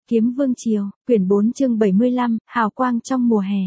Kiếm Vương Triều, quyển 4 chương 75, hào quang trong mùa hè.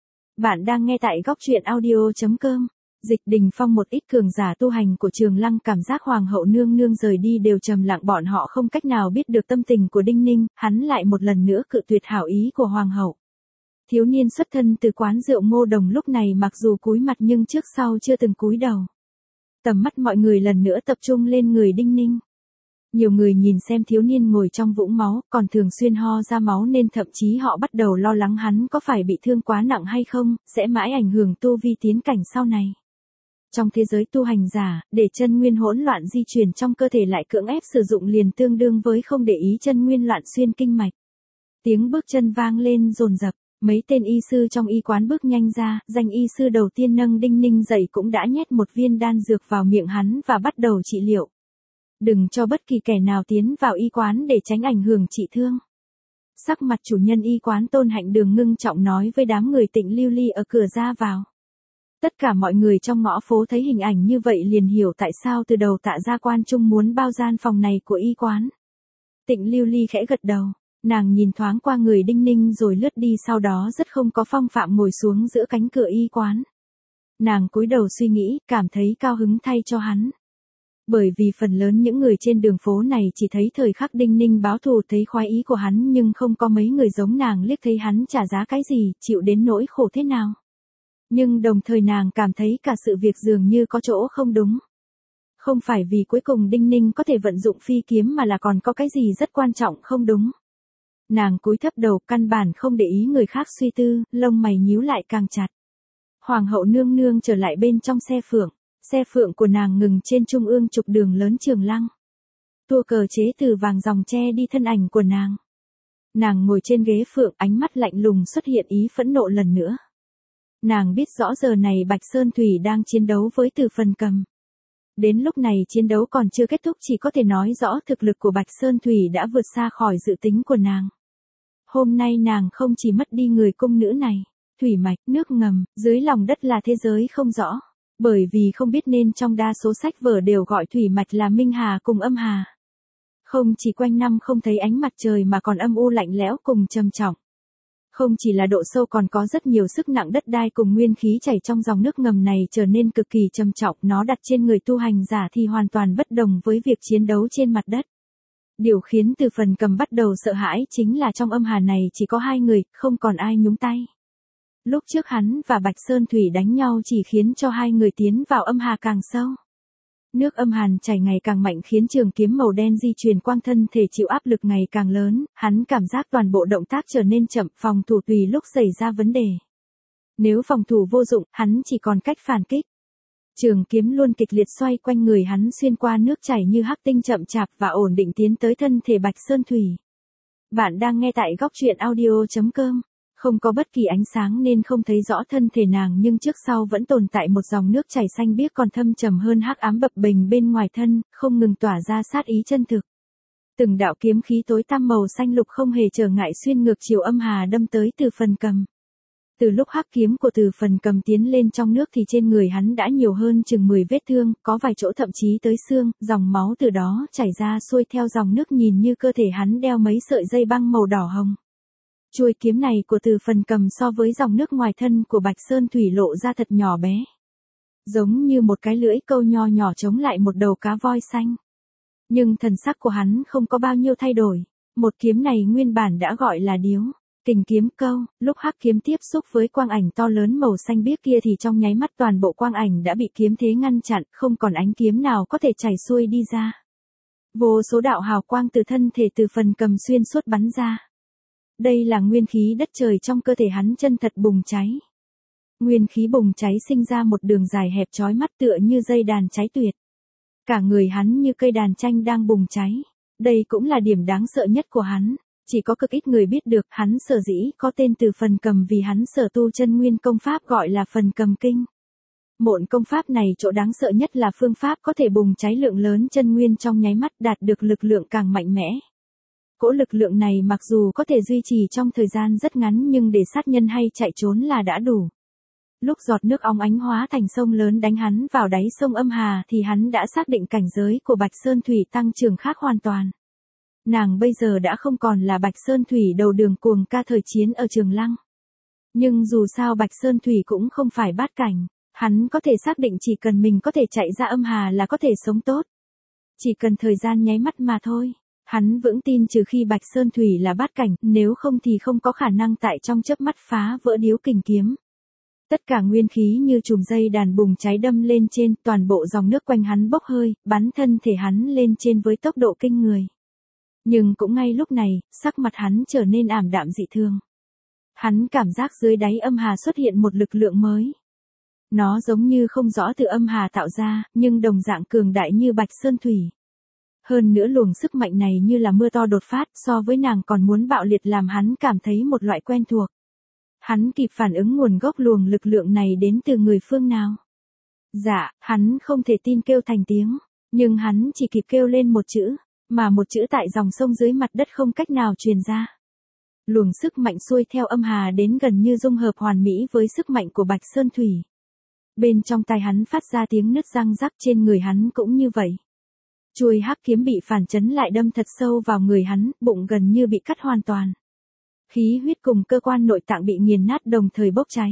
Bạn đang nghe tại góc truyện audio.com. Dịch Đình Phong một ít cường giả tu hành của Trường Lăng cảm giác hoàng hậu nương nương rời đi đều trầm lặng, bọn họ không cách nào biết được tâm tình của Đinh Ninh, hắn lại một lần nữa cự tuyệt hảo ý của hoàng hậu. Thiếu niên xuất thân từ quán rượu Ngô Đồng lúc này mặc dù cúi mặt nhưng trước sau chưa từng cúi đầu. Tầm mắt mọi người lần nữa tập trung lên người Đinh Ninh. Nhiều người nhìn xem thiếu niên ngồi trong vũng máu, còn thường xuyên ho ra máu nên thậm chí họ bắt đầu lo lắng hắn có phải bị thương quá nặng hay không, sẽ mãi ảnh hưởng tu vi tiến cảnh sau này. Trong thế giới tu hành giả, để chân nguyên hỗn loạn di chuyển trong cơ thể lại cưỡng ép sử dụng liền tương đương với không để ý chân nguyên loạn xuyên kinh mạch. Tiếng bước chân vang lên dồn dập, mấy tên y sư trong y quán bước nhanh ra, danh y sư đầu tiên nâng Đinh Ninh dậy cũng đã nhét một viên đan dược vào miệng hắn và bắt đầu trị liệu. Đừng cho bất kỳ kẻ nào tiến vào y quán để tránh ảnh hưởng trị thương. Sắc mặt chủ nhân y quán Tôn Hạnh Đường ngưng trọng nói với đám người Tịnh Lưu Ly ở cửa ra vào. Tất cả mọi người trong ngõ phố thấy hình ảnh như vậy liền hiểu tại sao từ đầu Tạ Gia Quan Trung muốn bao gian phòng này của y quán. Tịnh Lưu Ly khẽ gật đầu, nàng nhìn thoáng qua người Đinh Ninh rồi lướt đi, sau đó rất không có phong phạm ngồi xuống giữa cánh cửa y quán. Nàng cúi đầu suy nghĩ, cảm thấy cao hứng thay cho hắn. Bởi vì phần lớn những người trên đường phố này chỉ thấy thời khắc Đinh Ninh báo thù, thấy khoái ý của hắn, nhưng không có mấy người giống nàng liếc thấy hắn trả giá cái gì, chịu đến nỗi khổ thế nào. Nhưng đồng thời nàng cảm thấy cả sự việc dường như có chỗ không đúng. Không phải vì cuối cùng Đinh Ninh có thể vận dụng phi kiếm mà là còn có cái gì rất quan trọng không đúng. Nàng cúi thấp đầu, căn bản không để ý người khác suy tư, lông mày nhíu lại càng chặt. Hoàng hậu nương nương trở lại bên trong xe phượng. Xe phượng của nàng ngừng trên trung ương trục đường lớn Trường Lăng. Tua cờ chế từ vàng ròng che đi thân ảnh của nàng. Nàng ngồi trên ghế phượng, ánh mắt lạnh lùng xuất hiện ý phẫn nộ lần nữa. Nàng biết rõ giờ này Bạch Sơn Thủy đang chiến đấu với Từ Phần Cầm. Đến lúc này chiến đấu còn chưa kết thúc, chỉ có thể nói rõ thực lực của Bạch Sơn Thủy đã vượt xa khỏi dự tính của nàng. Hôm nay nàng không chỉ mất đi người cung nữ này, thủy mạch, nước ngầm, dưới lòng đất là thế giới không rõ. Bởi vì không biết nên trong đa số sách vở đều gọi thủy mạch là Minh Hà cùng Âm Hà. Không chỉ quanh năm không thấy ánh mặt trời mà còn âm u lạnh lẽo cùng trầm trọng. Không chỉ là độ sâu còn có rất nhiều sức nặng đất đai cùng nguyên khí chảy trong dòng nước ngầm này trở nên cực kỳ trầm trọng, nó đặt trên người tu hành giả thì hoàn toàn bất đồng với việc chiến đấu trên mặt đất. Điều khiến Từ Phần Cầm bắt đầu sợ hãi chính là trong Âm Hà này chỉ có hai người, không còn ai nhúng tay. Lúc trước hắn và Bạch Sơn Thủy đánh nhau chỉ khiến cho hai người tiến vào âm hà càng sâu. Nước âm hàn chảy ngày càng mạnh khiến trường kiếm màu đen di chuyển quang thân thể chịu áp lực ngày càng lớn, hắn cảm giác toàn bộ động tác trở nên chậm, phòng thủ tùy lúc xảy ra vấn đề. Nếu phòng thủ vô dụng, hắn chỉ còn cách phản kích. Trường kiếm luôn kịch liệt xoay quanh người hắn xuyên qua nước chảy như hắc tinh chậm chạp và ổn định tiến tới thân thể Bạch Sơn Thủy. Bạn đang nghe tại góc truyện audio.com. Không có bất kỳ ánh sáng nên không thấy rõ thân thể nàng, nhưng trước sau vẫn tồn tại một dòng nước chảy xanh biếc còn thâm trầm hơn hắc ám bập bềnh bên ngoài thân, không ngừng tỏa ra sát ý chân thực. Từng đạo kiếm khí tối tăm màu xanh lục không hề trở ngại xuyên ngược chiều âm hà đâm tới Từ Phần Cầm. Từ lúc hắc kiếm của Từ Phần Cầm tiến lên trong nước thì trên người hắn đã nhiều hơn chừng 10 vết thương, có vài chỗ thậm chí tới xương, dòng máu từ đó chảy ra xuôi theo dòng nước, nhìn như cơ thể hắn đeo mấy sợi dây băng màu đỏ hồng. Chuôi kiếm này của Từ Phần Cầm so với dòng nước ngoài thân của Bạch Sơn Thủy lộ ra thật nhỏ bé. Giống như một cái lưỡi câu nho nhỏ chống lại một đầu cá voi xanh. Nhưng thần sắc của hắn không có bao nhiêu thay đổi. Một kiếm này nguyên bản đã gọi là điếu, kình kiếm câu, lúc hắc kiếm tiếp xúc với quang ảnh to lớn màu xanh biếc kia thì trong nháy mắt toàn bộ quang ảnh đã bị kiếm thế ngăn chặn, không còn ánh kiếm nào có thể chảy xuôi đi ra. Vô số đạo hào quang từ thân thể Từ Phần Cầm xuyên suốt bắn ra. Đây là nguyên khí đất trời trong cơ thể hắn chân thật bùng cháy. Nguyên khí bùng cháy sinh ra một đường dài hẹp chói mắt tựa như dây đàn cháy tuyệt. Cả người hắn như cây đàn tranh đang bùng cháy. Đây cũng là điểm đáng sợ nhất của hắn. Chỉ có cực ít người biết được hắn sở dĩ có tên Từ Phần Cầm vì hắn sở tu chân nguyên công pháp gọi là Phần Cầm Kinh. Môn công pháp này chỗ đáng sợ nhất là phương pháp có thể bùng cháy lượng lớn chân nguyên trong nháy mắt, đạt được lực lượng càng mạnh mẽ. Cỗ lực lượng này mặc dù có thể duy trì trong thời gian rất ngắn nhưng để sát nhân hay chạy trốn là đã đủ. Lúc giọt nước óng ánh hóa thành sông lớn đánh hắn vào đáy sông âm hà thì hắn đã xác định cảnh giới của Bạch Sơn Thủy tăng trưởng khác hoàn toàn. Nàng bây giờ đã không còn là Bạch Sơn Thủy đầu đường cuồng ca thời chiến ở Trường Lăng. Nhưng dù sao Bạch Sơn Thủy cũng không phải bát cảnh, hắn có thể xác định chỉ cần mình có thể chạy ra âm hà là có thể sống tốt. Chỉ cần thời gian nháy mắt mà thôi. Hắn vững tin trừ khi Bạch Sơn Thủy là bát cảnh, nếu không thì không có khả năng tại trong chớp mắt phá vỡ điếu kình kiếm. Tất cả nguyên khí như chùm dây đàn bùng cháy đâm lên trên, toàn bộ dòng nước quanh hắn bốc hơi, bắn thân thể hắn lên trên với tốc độ kinh người. Nhưng cũng ngay lúc này, sắc mặt hắn trở nên ảm đạm dị thường. Hắn cảm giác dưới đáy âm hà xuất hiện một lực lượng mới. Nó giống như không rõ từ âm hà tạo ra, nhưng đồng dạng cường đại như Bạch Sơn Thủy. Hơn nữa luồng sức mạnh này như là mưa to đột phát, so với nàng còn muốn bạo liệt làm hắn cảm thấy một loại quen thuộc. Hắn kịp phản ứng nguồn gốc luồng lực lượng này đến từ người phương nào. Dạ, hắn không thể tin kêu thành tiếng, nhưng hắn chỉ kịp kêu lên một chữ, mà một chữ tại dòng sông dưới mặt đất không cách nào truyền ra. Luồng sức mạnh xuôi theo âm hà đến gần như dung hợp hoàn mỹ với sức mạnh của Bạch Sơn Thủy. Bên trong tai hắn phát ra tiếng nứt răng rắc, trên người hắn cũng như vậy. Chuôi hắc kiếm bị phản chấn lại đâm thật sâu vào người hắn, bụng gần như bị cắt hoàn toàn. Khí huyết cùng cơ quan nội tạng bị nghiền nát đồng thời bốc cháy.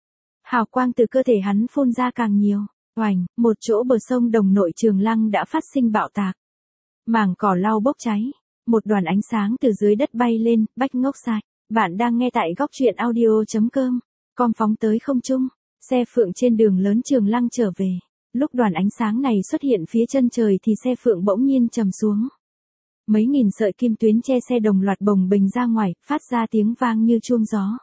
Hào quang từ cơ thể hắn phun ra càng nhiều. Oành, một chỗ bờ sông Đồng nội Trường Lăng đã phát sinh bạo tạc. Mảng cỏ lau bốc cháy. Một đoàn ánh sáng từ dưới đất bay lên, Bách ngốc dại. Bạn đang nghe tại góc truyện audio.com. Com phóng tới không trung. Xe phượng trên đường lớn Trường Lăng trở về. Lúc đoàn ánh sáng này xuất hiện phía chân trời thì xe phượng bỗng nhiên trầm xuống. Mấy nghìn sợi kim tuyến che xe đồng loạt bồng bềnh ra ngoài, phát ra tiếng vang như chuông gió.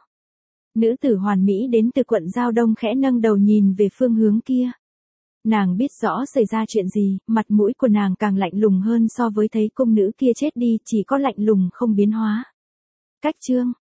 Nữ tử hoàn mỹ đến từ quận Giao Đông khẽ nâng đầu nhìn về phương hướng kia. Nàng biết rõ xảy ra chuyện gì, mặt mũi của nàng càng lạnh lùng hơn so với thấy cung nữ kia chết đi, chỉ có lạnh lùng không biến hóa. Cách chương